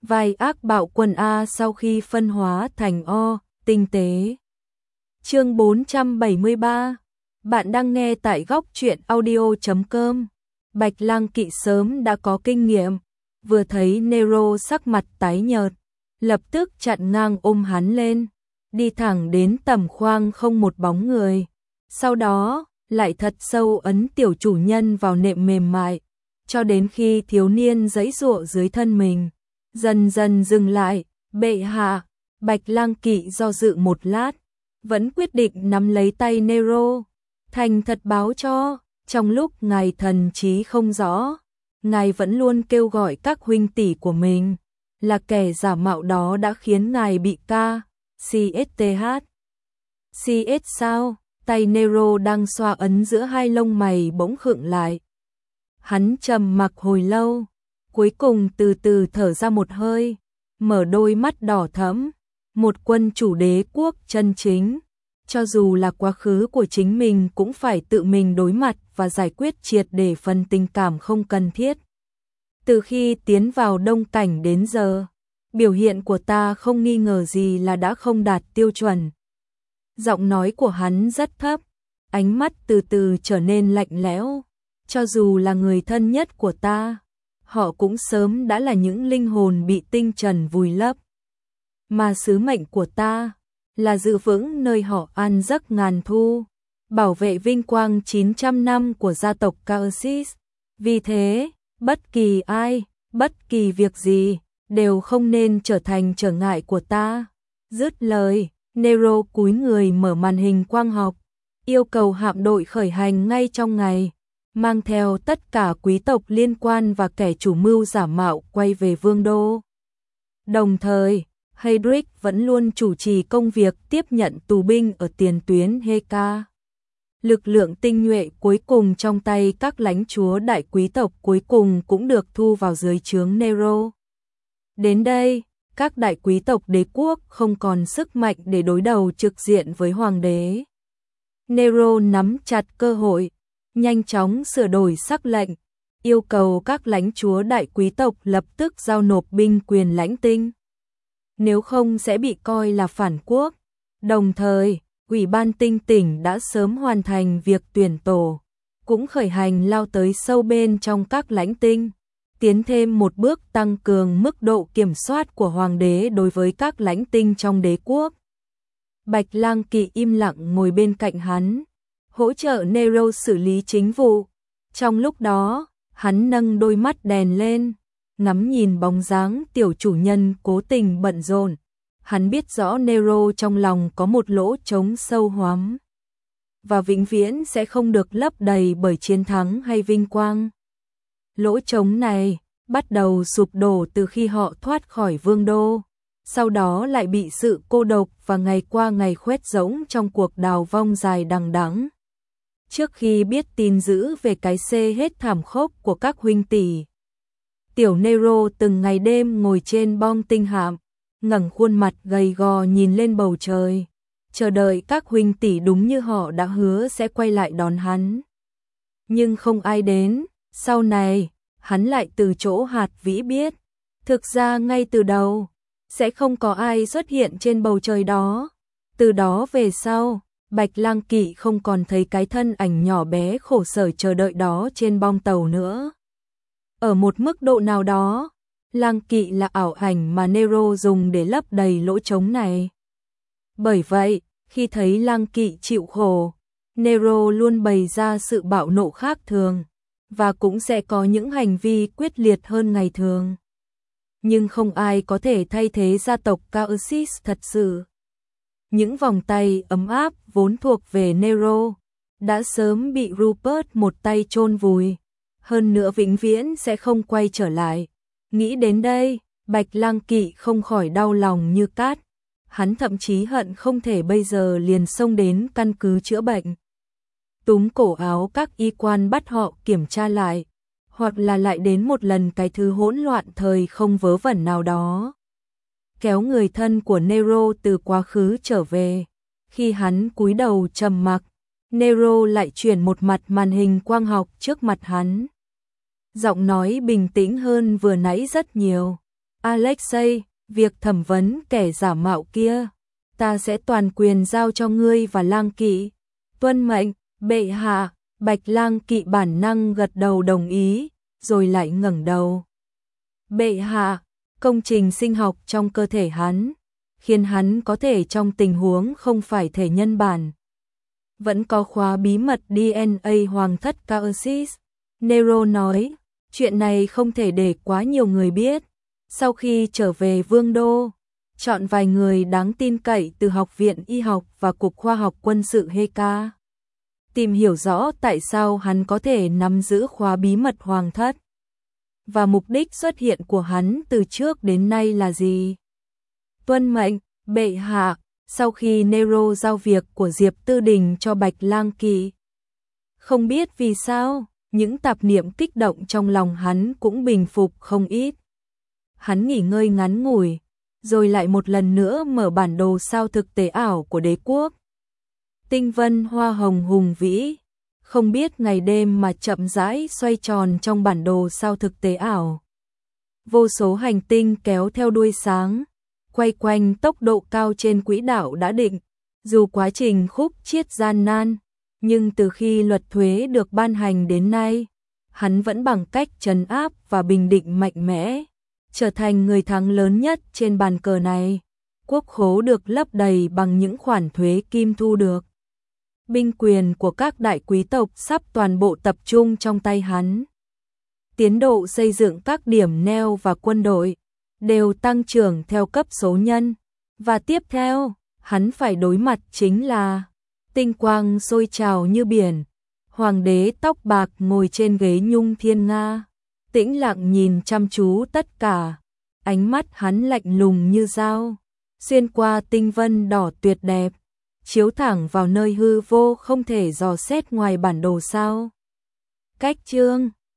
vai ác bạo quân A sau khi phân hóa thành O, tinh tế. Chương 473. Bạn đang nghe tại góc truyện audio.com. Bạch Lang Kỵ sớm đã có kinh nghiệm, vừa thấy Nero sắc mặt tái nhợt, lập tức chặn ngang ôm hắn lên, đi thẳng đến tầm khoang không một bóng người. Sau đó, lại thật sâu ấn tiểu chủ nhân vào nệm mềm mại, cho đến khi thiếu niên giãy giụa dưới thân mình, dần dần dừng lại. Bệ hạ. Bạch Lang Kỵ do dự một lát, vẫn quyết định nắm lấy tay Nero, thành thật báo cho, trong lúc ngài thần trí không rõ, ngài vẫn luôn kêu gọi các huynh tỷ của mình, là kẻ giả mạo đó đã khiến ngài bị CSTH. CS sao? Tay Nero đang xoa ấn giữa hai lông mày bỗng khựng lại. Hắn trầm mặc hồi lâu, cuối cùng từ từ thở ra một hơi, mở đôi mắt đỏ thẫm. Một quân chủ đế quốc chân chính, cho dù là quá khứ của chính mình cũng phải tự mình đối mặt và giải quyết triệt để phần tình cảm không cần thiết. Từ khi tiến vào Đông Cảnh đến giờ, biểu hiện của ta không nghi ngờ gì là đã không đạt tiêu chuẩn. Giọng nói của hắn rất thấp, ánh mắt từ từ trở nên lạnh lẽo. Cho dù là người thân nhất của ta, họ cũng sớm đã là những linh hồn bị tinh trần vùi lấp. Mà sứ mệnh của ta là giữ vững nơi họ an giấc ngàn thu, bảo vệ vinh quang 900 năm của gia tộc Caersis. Vì thế, bất kỳ ai, bất kỳ việc gì, đều không nên trở thành trở ngại của ta. Dứt lời, Nero cúi người mở màn hình quang học, yêu cầu hạm đội khởi hành ngay trong ngày, mang theo tất cả quý tộc liên quan và kẻ chủ mưu giả mạo quay về vương đô. Đồng thời, Heydrich vẫn luôn chủ trì công việc tiếp nhận tù binh ở tiền tuyến Heka. Lực lượng tinh nhuệ cuối cùng trong tay các lãnh chúa đại quý tộc cuối cùng cũng được thu vào dưới trướng Nero. Đến đây, các đại quý tộc đế quốc không còn sức mạnh để đối đầu trực diện với hoàng đế. Nero nắm chặt cơ hội, nhanh chóng sửa đổi sắc lệnh, yêu cầu các lãnh chúa đại quý tộc lập tức giao nộp binh quyền lãnh tinh. Nếu không sẽ bị coi là phản quốc. Đồng thời, Ủy ban tinh tỉnh đã sớm hoàn thành việc tuyển tổ, cũng khởi hành lao tới sâu bên trong các lãnh tinh, tiến thêm một bước tăng cường mức độ kiểm soát của hoàng đế đối với các lãnh tinh trong đế quốc. Bạch Lang Kỵ im lặng ngồi bên cạnh hắn, hỗ trợ Nero xử lý chính vụ. Trong lúc đó, hắn nâng đôi mắt đèn lên, ngắm nhìn bóng dáng tiểu chủ nhân cố tình bận rộn. Hắn biết rõ Nero trong lòng có một lỗ trống sâu hoắm, và vĩnh viễn sẽ không được lấp đầy bởi chiến thắng hay vinh quang. Lỗ trống này bắt đầu sụp đổ từ khi họ thoát khỏi vương đô, sau đó lại bị sự cô độc và ngày qua ngày khoét rỗng trong cuộc đào vong dài đằng đẵng. Trước khi biết tin dữ về cái hết thảm khốc của các huynh tỷ, tiểu Nero từng ngày đêm ngồi trên bong tinh hạm, ngẩng khuôn mặt gầy gò nhìn lên bầu trời, chờ đợi các huynh tỷ đúng như họ đã hứa sẽ quay lại đón hắn. Nhưng không ai đến. Sau này, hắn lại từ chỗ hạt vĩ biết, thực ra ngay từ đầu, sẽ không có ai xuất hiện trên bầu trời đó. Từ đó về sau, Bạch Lang Kỵ không còn thấy cái thân ảnh nhỏ bé khổ sở chờ đợi đó trên bong tàu nữa. Ở một mức độ nào đó, Lang Kỵ là ảo ảnh mà Nero dùng để lấp đầy lỗ trống này. Bởi vậy, khi thấy Lang Kỵ chịu khổ, Nero luôn bày ra sự bạo nộ khác thường, và cũng sẽ có những hành vi quyết liệt hơn ngày thường. Nhưng không ai có thể thay thế gia tộc Caersis thật sự. Những vòng tay ấm áp vốn thuộc về Nero đã sớm bị Rupert một tay chôn vùi, hơn nữa vĩnh viễn sẽ không quay trở lại. Nghĩ đến đây, Bạch Lang Kỵ không khỏi đau lòng như cát. Hắn thậm chí hận không thể bây giờ liền xông đến căn cứ chữa bệnh, túm cổ áo các y quan bắt họ kiểm tra lại, hoặc là lại đến một lần cái thứ hỗn loạn thời không vớ vẩn nào đó. Kéo người thân của Nero từ quá khứ trở về. Khi hắn cúi đầu trầm mặc, Nero lại chuyển một mặt màn hình quang học trước mặt hắn. Giọng nói bình tĩnh hơn vừa nãy rất nhiều. Alexei, việc thẩm vấn kẻ giả mạo kia, ta sẽ toàn quyền giao cho ngươi và Lang Kỵ. Tuân mệnh, bệ hạ. Bạch Lang Kỵ bản năng gật đầu đồng ý, rồi lại ngẩng đầu. Bệ hạ, công trình sinh học trong cơ thể hắn, khiến hắn có thể trong tình huống không phải thể nhân bản. Vẫn có khóa bí mật DNA hoàng thất Caersis. Nero nói, chuyện này không thể để quá nhiều người biết. Sau khi trở về Vương đô, chọn vài người đáng tin cậy từ Học viện Y học và Cục Khoa học Quân sự Heka. Tìm hiểu rõ tại sao hắn có thể nắm giữ khóa bí mật hoàng thất. Và mục đích xuất hiện của hắn từ trước đến nay là gì? Tuân mệnh, bệ hạ. Sau khi Nero giao việc của Diệp Tư Đình cho Bạch Lang Kỵ, không biết vì sao, những tạp niệm kích động trong lòng hắn cũng bình phục không ít. Hắn nghỉ ngơi ngắn ngủi, rồi lại một lần nữa mở bản đồ sao thực tế ảo của đế quốc. Tinh vân hoa hồng hùng vĩ, không biết ngày đêm mà chậm rãi xoay tròn trong bản đồ sao thực tế ảo. Vô số hành tinh kéo theo đuôi sáng, quay quanh tốc độ cao trên quỹ đạo đã định. Dù quá trình khúc chiết gian nan, nhưng từ khi luật thuế được ban hành đến nay, hắn vẫn bằng cách trấn áp và bình định mạnh mẽ, trở thành người thắng lớn nhất trên bàn cờ này. Quốc khố được lấp đầy bằng những khoản thuế kim thu được. Binh quyền của các đại quý tộc sắp toàn bộ tập trung trong tay hắn. Tiến độ xây dựng các điểm neo và quân đội đều tăng trưởng theo cấp số nhân. Và tiếp theo, hắn phải đối mặt chính là tinh quang sôi trào như biển. Hoàng đế tóc bạc ngồi trên ghế nhung thiên nga, tĩnh lặng nhìn chăm chú tất cả. Ánh mắt hắn lạnh lùng như dao, xuyên qua tinh vân đỏ tuyệt đẹp, chiếu thẳng vào nơi hư vô không thể dò xét ngoài bản đồ sao. Cách chương